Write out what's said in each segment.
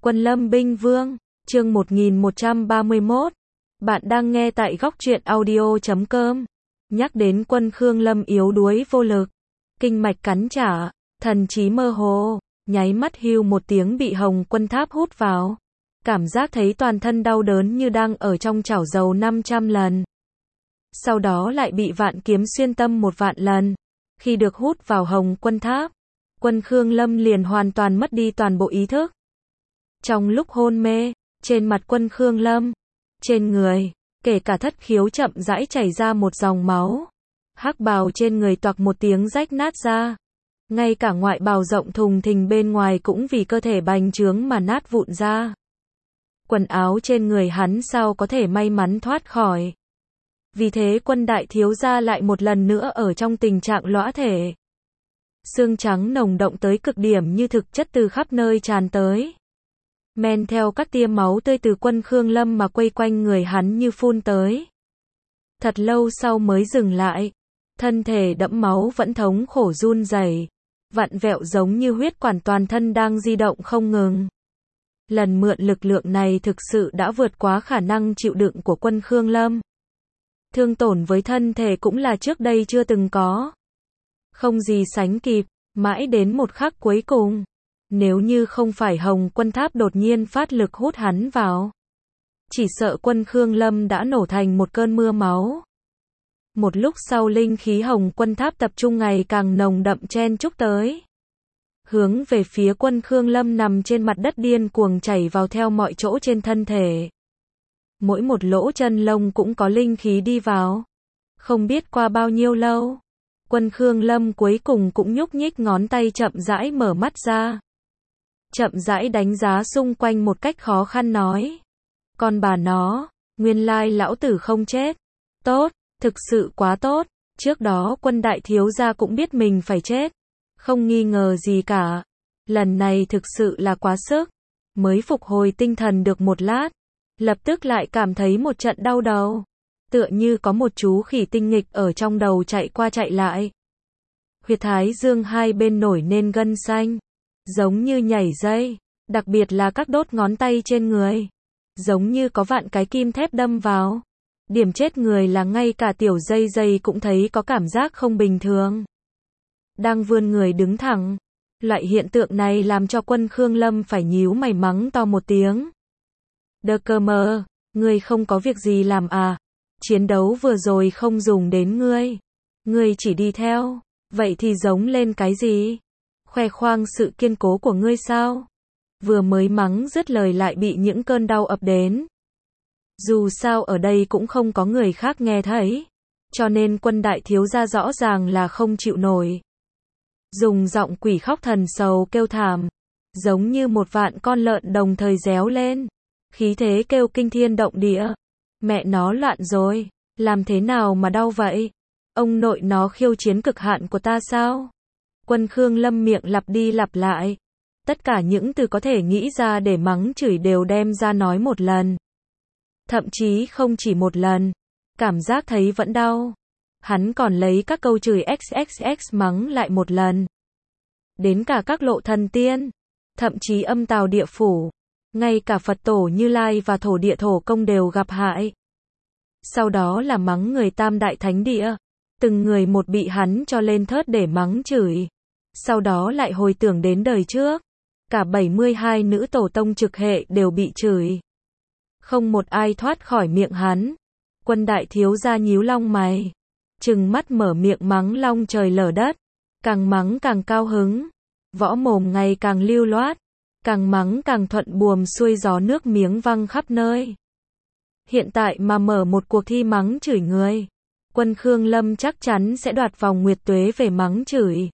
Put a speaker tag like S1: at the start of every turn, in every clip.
S1: Quân Lâm Binh Vương, chương 1131. Bạn đang nghe tại góc truyện audio.com. Nhắc đến quân Khương Lâm yếu đuối vô lực, kinh mạch cắn trả, thần trí mơ hồ, nháy mắt hưu một tiếng bị Hồng Quân Tháp hút vào. Cảm giác thấy toàn thân đau đớn như đang ở trong chảo dầu 500 lần. Sau đó lại bị vạn kiếm xuyên tâm 1.000 lần. Khi được hút vào Hồng Quân Tháp, quân Khương Lâm liền hoàn toàn mất đi toàn bộ ý thức. Trong lúc hôn mê, trên mặt quân Khương Lâm, trên người, kể cả thất khiếu chậm rãi chảy ra một dòng máu. Hắc bào trên người toạc một tiếng rách nát ra. Ngay cả ngoại bào rộng thùng thình bên ngoài cũng vì cơ thể bành trướng mà nát vụn ra. Quần áo trên người hắn sao có thể may mắn thoát khỏi. Vì thế quân đại thiếu gia lại một lần nữa ở trong tình trạng lõa thể. Xương trắng nồng động tới cực điểm như thực chất từ khắp nơi tràn tới. Men theo các tia máu tươi từ quân Khương Lâm mà quay quanh người hắn như phun tới. Thật lâu sau mới dừng lại. Thân thể đẫm máu vẫn thống khổ run rẩy, vặn vẹo giống như huyết quản toàn thân đang di động không ngừng. Lần mượn lực lượng này thực sự đã vượt quá khả năng chịu đựng của quân Khương Lâm. Thương tổn với thân thể cũng là trước đây chưa từng có. Không gì sánh kịp, mãi đến một khắc cuối cùng. Nếu như không phải Hồng Quân Tháp đột nhiên phát lực hút hắn vào, chỉ sợ quân Khương Lâm đã nổ thành một cơn mưa máu. Một lúc sau linh khí Hồng Quân Tháp tập trung ngày càng nồng đậm chen chúc tới. Hướng về phía quân Khương Lâm nằm trên mặt đất điên cuồng chảy vào theo mọi chỗ trên thân thể. Mỗi một lỗ chân lông cũng có linh khí đi vào. Không biết qua bao nhiêu lâu, quân Khương Lâm cuối cùng cũng nhúc nhích ngón tay chậm rãi mở mắt ra. Chậm rãi đánh giá xung quanh một cách khó khăn nói. Con bà nó, nguyên lai lão tử không chết. Tốt, thực sự quá tốt. Trước đó quân đại thiếu gia cũng biết mình phải chết. Không nghi ngờ gì cả. Lần này thực sự là quá sức. Mới phục hồi tinh thần được một lát. Lập tức lại cảm thấy một trận đau đầu. Tựa như có một chú khỉ tinh nghịch ở trong đầu chạy qua chạy lại. Huyệt thái dương hai bên nổi nên gân xanh. Giống như nhảy dây. Đặc biệt là các đốt ngón tay trên người. Giống như có vạn cái kim thép đâm vào. Điểm chết người là ngay cả tiểu dây dây cũng thấy có cảm giác không bình thường. Đang vươn người đứng thẳng. Loại hiện tượng này làm cho quân Khương Lâm phải nhíu mày mắng to một tiếng. Đơ cơ mờ, ngươi không có việc gì làm à? Chiến đấu vừa rồi không dùng đến ngươi. Ngươi chỉ đi theo, vậy thì giống lên cái gì? Khoe khoang sự kiên cố của ngươi sao? Vừa mới mắng dứt lời lại bị những cơn đau ập đến. Dù sao ở đây cũng không có người khác nghe thấy. Cho nên quân đại thiếu gia rõ ràng là không chịu nổi. Dùng giọng quỷ khóc thần sầu kêu thảm. Giống như một vạn con lợn đồng thời réo lên. Khí thế kêu kinh thiên động địa. Mẹ nó loạn rồi. Làm thế nào mà đau vậy? Ông nội nó khiêu chiến cực hạn của ta sao? Quân Khương Lâm miệng lặp đi lặp lại. Tất cả những từ có thể nghĩ ra để mắng chửi đều đem ra nói một lần. Thậm chí không chỉ một lần. Cảm giác thấy vẫn đau. Hắn còn lấy các câu chửi XXX mắng lại một lần. Đến cả các lộ thần tiên. Thậm chí âm tào địa phủ. Ngay cả Phật tổ Như Lai và thổ địa thổ công đều gặp hại. Sau đó là mắng người tam đại thánh địa. Từng người một bị hắn cho lên thớt để mắng chửi. Sau đó lại hồi tưởng đến đời trước. Cả 72 nữ tổ tông trực hệ đều bị chửi. Không một ai thoát khỏi miệng hắn. Quân đại thiếu gia nhíu long mày. Trừng mắt mở miệng mắng long trời lở đất. Càng mắng càng cao hứng. Võ mồm ngày càng lưu loát. Càng mắng càng thuận buồm xuôi gió nước miếng văng khắp nơi. Hiện tại mà mở một cuộc thi mắng chửi người. Quân Khương Lâm chắc chắn sẽ đoạt vòng nguyệt tuế về mắng chửi.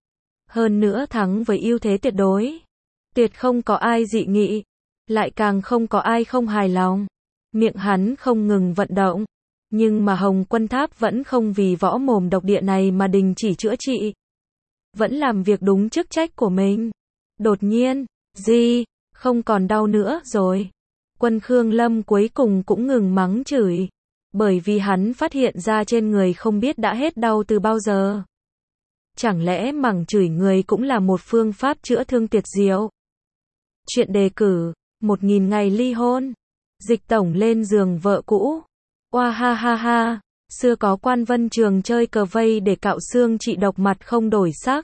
S1: Hơn nữa thắng với ưu thế tuyệt đối. Tuyệt không có ai dị nghị. Lại càng không có ai không hài lòng. Miệng hắn không ngừng vận động. Nhưng mà Hồng Quân Tháp vẫn không vì võ mồm độc địa này mà đình chỉ chữa trị. Vẫn làm việc đúng chức trách của mình. Đột nhiên, không còn đau nữa rồi. Quân Khương Lâm cuối cùng cũng ngừng mắng chửi. Bởi vì hắn phát hiện ra trên người không biết đã hết đau từ bao giờ. Chẳng lẽ mắng chửi người cũng là một phương pháp chữa thương tuyệt diệu? Chuyện đề cử 1000 ngày ly hôn. Dịch tổng lên giường vợ cũ. Oa ha ha ha. Xưa có quan Vân Trường chơi cờ vây để cạo xương trị độc mặt không đổi sắc.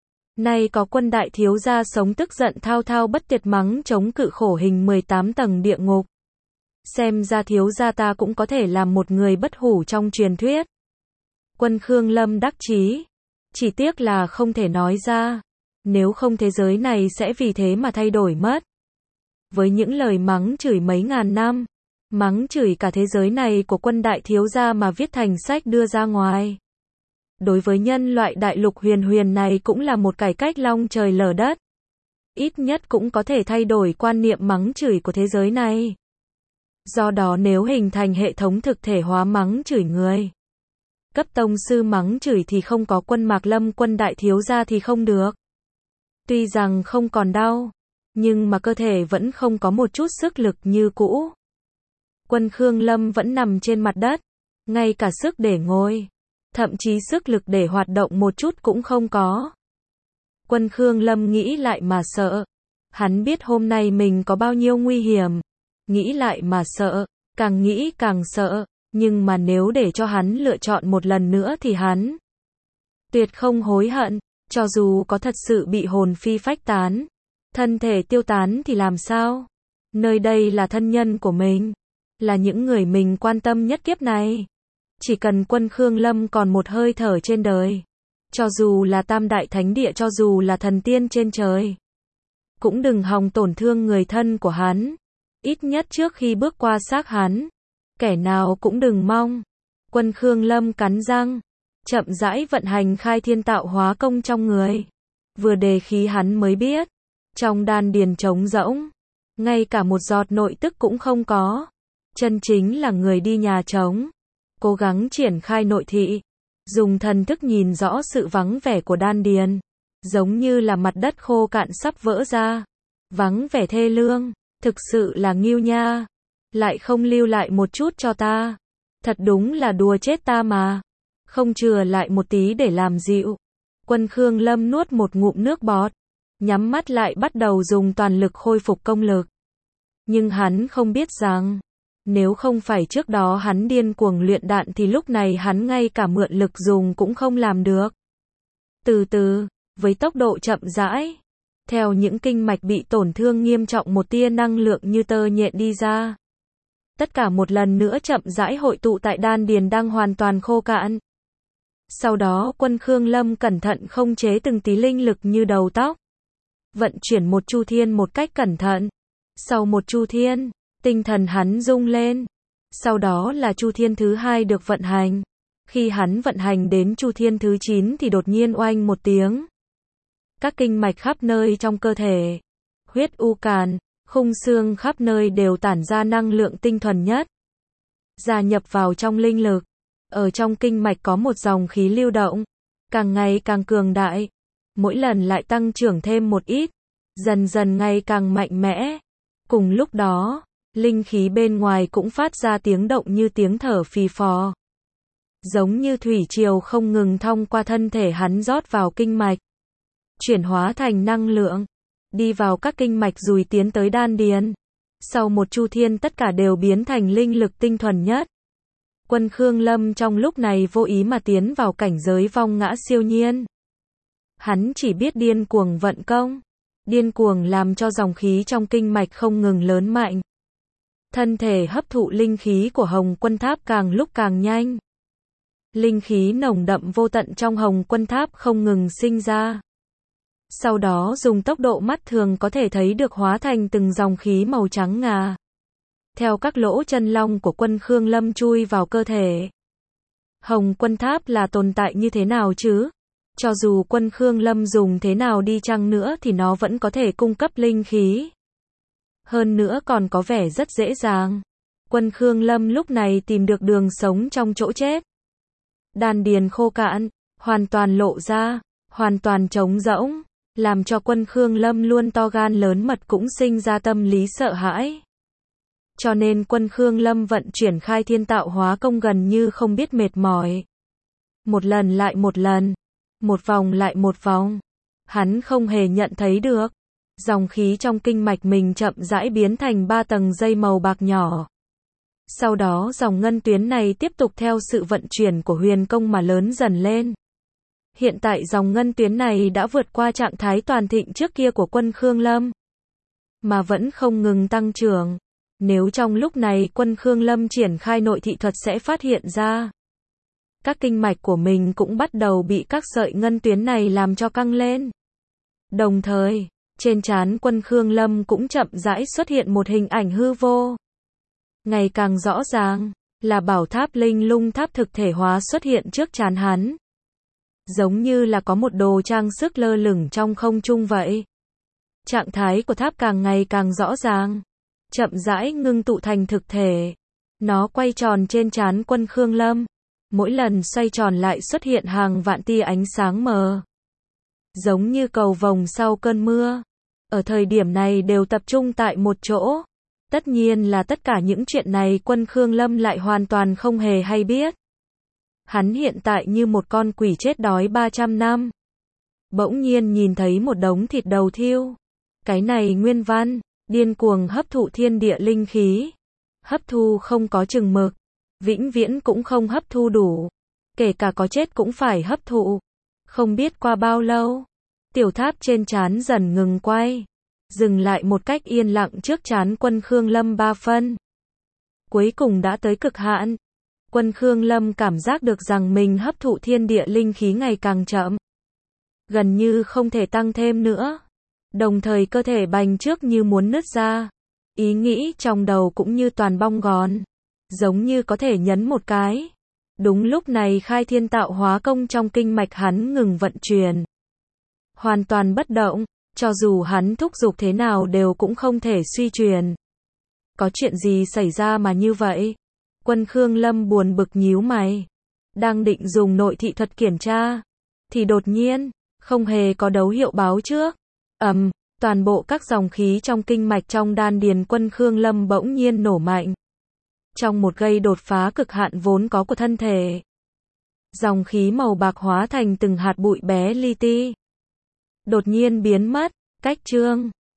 S1: Nay có quân đại thiếu gia sống tức giận thao thao bất tuyệt mắng chống cự khổ hình 18 tầng địa ngục. Xem ra thiếu gia ta cũng có thể làm một người bất hủ trong truyền thuyết. Quân Khương Lâm đắc chí. Chỉ tiếc là không thể nói ra. Nếu không thế giới này sẽ vì thế mà thay đổi mất. Với những lời mắng chửi mấy ngàn năm, mắng chửi cả thế giới này của quân đại thiếu gia mà viết thành sách đưa ra ngoài. Đối với nhân loại đại lục huyền huyền này cũng là một cải cách long trời lở đất. Ít nhất cũng có thể thay đổi quan niệm mắng chửi của thế giới này. Do đó nếu hình thành hệ thống thực thể hóa mắng chửi người, cấp tông sư mắng chửi thì không có quân Mạc Lâm quân đại thiếu gia thì không được. Tuy rằng không còn đau, nhưng mà cơ thể vẫn không có một chút sức lực như cũ. Quân Khương Lâm vẫn nằm trên mặt đất, ngay cả sức để ngồi, thậm chí sức lực để hoạt động một chút cũng không có. Quân Khương Lâm nghĩ lại mà sợ. Hắn biết hôm nay mình có bao nhiêu nguy hiểm. Nghĩ lại mà sợ, càng nghĩ càng sợ. Nhưng mà nếu để cho hắn lựa chọn một lần nữa thì hắn tuyệt không hối hận. Cho dù có thật sự bị hồn phi phách tán, thân thể tiêu tán thì làm sao? Nơi đây là thân nhân của mình, là những người mình quan tâm nhất kiếp này. Chỉ cần quân Khương Lâm còn một hơi thở trên đời, cho dù là tam đại thánh địa, cho dù là thần tiên trên trời, cũng đừng hòng tổn thương người thân của hắn. Ít nhất trước khi bước qua xác hắn, kẻ nào cũng đừng mong. Quân Khương Lâm cắn răng, chậm rãi vận hành khai thiên tạo hóa công trong người. Vừa đề khí hắn mới biết, trong đan điền trống rỗng, ngay cả một giọt nội tức cũng không có. Chân chính là người đi nhà trống. Cố gắng triển khai nội thị, dùng thần thức nhìn rõ sự vắng vẻ của đan điền, giống như là mặt đất khô cạn sắp vỡ ra. Vắng vẻ thê lương, thực sự là nghiêu nha. Lại không lưu lại một chút cho ta. Thật đúng là đùa chết ta mà. Không chừa lại một tí để làm dịu. Quân Khương Lâm nuốt một ngụm nước bọt, nhắm mắt lại bắt đầu dùng toàn lực khôi phục công lực. Nhưng hắn không biết rằng, nếu không phải trước đó hắn điên cuồng luyện đạn thì lúc này hắn ngay cả mượn lực dùng cũng không làm được. Từ từ, với tốc độ chậm rãi, theo những kinh mạch bị tổn thương nghiêm trọng một tia năng lượng như tơ nhện đi ra. Tất cả một lần nữa chậm rãi hội tụ tại đan điền đang hoàn toàn khô cạn. Sau đó quân Khương Lâm cẩn thận không chế từng tí linh lực như đầu tóc. Vận chuyển một chu thiên một cách cẩn thận. Sau một chu thiên, tinh thần hắn rung lên. Sau đó là chu thiên thứ 2 được vận hành. Khi hắn vận hành đến chu thiên thứ 9 thì đột nhiên oanh một tiếng. Các kinh mạch khắp nơi trong cơ thể, huyết u càn, khung xương khắp nơi đều tản ra năng lượng tinh thuần nhất. Gia nhập vào trong linh lực. Ở trong kinh mạch có một dòng khí lưu động, càng ngày càng cường đại. Mỗi lần lại tăng trưởng thêm một ít, dần dần ngày càng mạnh mẽ. Cùng lúc đó, linh khí bên ngoài cũng phát ra tiếng động như tiếng thở phì phò. Giống như thủy triều không ngừng thong qua thân thể hắn rót vào kinh mạch. Chuyển hóa thành năng lượng, đi vào các kinh mạch rồi tiến tới đan điền. Sau một chu thiên tất cả đều biến thành linh lực tinh thuần nhất. Quân Khương Lâm trong lúc này vô ý mà tiến vào cảnh giới vong ngã siêu nhiên. Hắn chỉ biết điên cuồng vận công, điên cuồng làm cho dòng khí trong kinh mạch không ngừng lớn mạnh. Thân thể hấp thụ linh khí của Hồng Quân Tháp càng lúc càng nhanh. Linh khí nồng đậm vô tận trong Hồng Quân Tháp không ngừng sinh ra. Sau đó dùng tốc độ mắt thường có thể thấy được hóa thành từng dòng khí màu trắng ngà. Theo các lỗ chân long của quân Khương Lâm chui vào cơ thể. Hồng Quân Tháp là tồn tại như thế nào chứ? Cho dù quân Khương Lâm dùng thế nào đi chăng nữa thì nó vẫn có thể cung cấp linh khí. Hơn nữa còn có vẻ rất dễ dàng. Quân Khương Lâm lúc này tìm được đường sống trong chỗ chết. Đan điền khô cạn, hoàn toàn lộ ra, hoàn toàn trống rỗng, làm cho quân Khương Lâm luôn to gan lớn mật cũng sinh ra tâm lý sợ hãi. Cho nên quân Khương Lâm vận chuyển khai thiên tạo hóa công gần như không biết mệt mỏi. Một lần lại một lần, một vòng lại một vòng. Hắn không hề nhận thấy được. Dòng khí trong kinh mạch mình chậm rãi biến thành 3 tầng dây màu bạc nhỏ. Sau đó dòng ngân tuyến này tiếp tục theo sự vận chuyển của huyền công mà lớn dần lên. Hiện tại dòng ngân tuyến này đã vượt qua trạng thái toàn thịnh trước kia của quân Khương Lâm, mà vẫn không ngừng tăng trưởng. Nếu trong lúc này quân Khương Lâm triển khai nội thị thuật sẽ phát hiện ra, các kinh mạch của mình cũng bắt đầu bị các sợi ngân tuyến này làm cho căng lên. Đồng thời, trên trán quân Khương Lâm cũng chậm rãi xuất hiện một hình ảnh hư vô. Ngày càng rõ ràng, là bảo tháp linh lung tháp thực thể hóa xuất hiện trước trán hắn. Giống như là có một đồ trang sức lơ lửng trong không trung vậy. Trạng thái của tháp càng ngày càng rõ ràng, chậm rãi ngưng tụ thành thực thể. Nó quay tròn trên trán quân Khương Lâm. Mỗi lần xoay tròn lại xuất hiện hàng vạn tia ánh sáng mờ. Giống như cầu vồng sau cơn mưa. Ở thời điểm này đều tập trung tại một chỗ. Tất nhiên là tất cả những chuyện này quân Khương Lâm lại hoàn toàn không hề hay biết. Hắn hiện tại như một con quỷ chết đói 300 năm. Bỗng nhiên nhìn thấy một đống thịt đầu thiêu. Cái này nguyên văn, điên cuồng hấp thụ thiên địa linh khí. Hấp thu không có chừng mực. Vĩnh viễn cũng không hấp thu đủ. Kể cả có chết cũng phải hấp thụ. Không biết qua bao lâu, tiểu tháp trên trán dần ngừng quay. Dừng lại một cách yên lặng trước trán quân Khương Lâm 3 phân. Cuối cùng đã tới cực hạn. Quân Khương Lâm cảm giác được rằng mình hấp thụ thiên địa linh khí ngày càng chậm. Gần như không thể tăng thêm nữa. Đồng thời cơ thể bành trước như muốn nứt ra. Ý nghĩ trong đầu cũng như toàn bong gòn. Giống như có thể nhấn một cái. Đúng lúc này khai thiên tạo hóa công trong kinh mạch hắn ngừng vận chuyển. Hoàn toàn bất động. Cho dù hắn thúc giục thế nào đều cũng không thể suy chuyển. Có chuyện gì xảy ra mà như vậy? Quân Khương Lâm buồn bực nhíu mày. Đang định dùng nội thị thuật kiểm tra. Thì đột nhiên, không hề có dấu hiệu báo trước. Toàn bộ các dòng khí trong kinh mạch trong đan điền quân Khương Lâm bỗng nhiên nổ mạnh. Trong một gây đột phá cực hạn vốn có của thân thể. Dòng khí màu bạc hóa thành từng hạt bụi bé li ti. Đột nhiên biến mất, cách chương.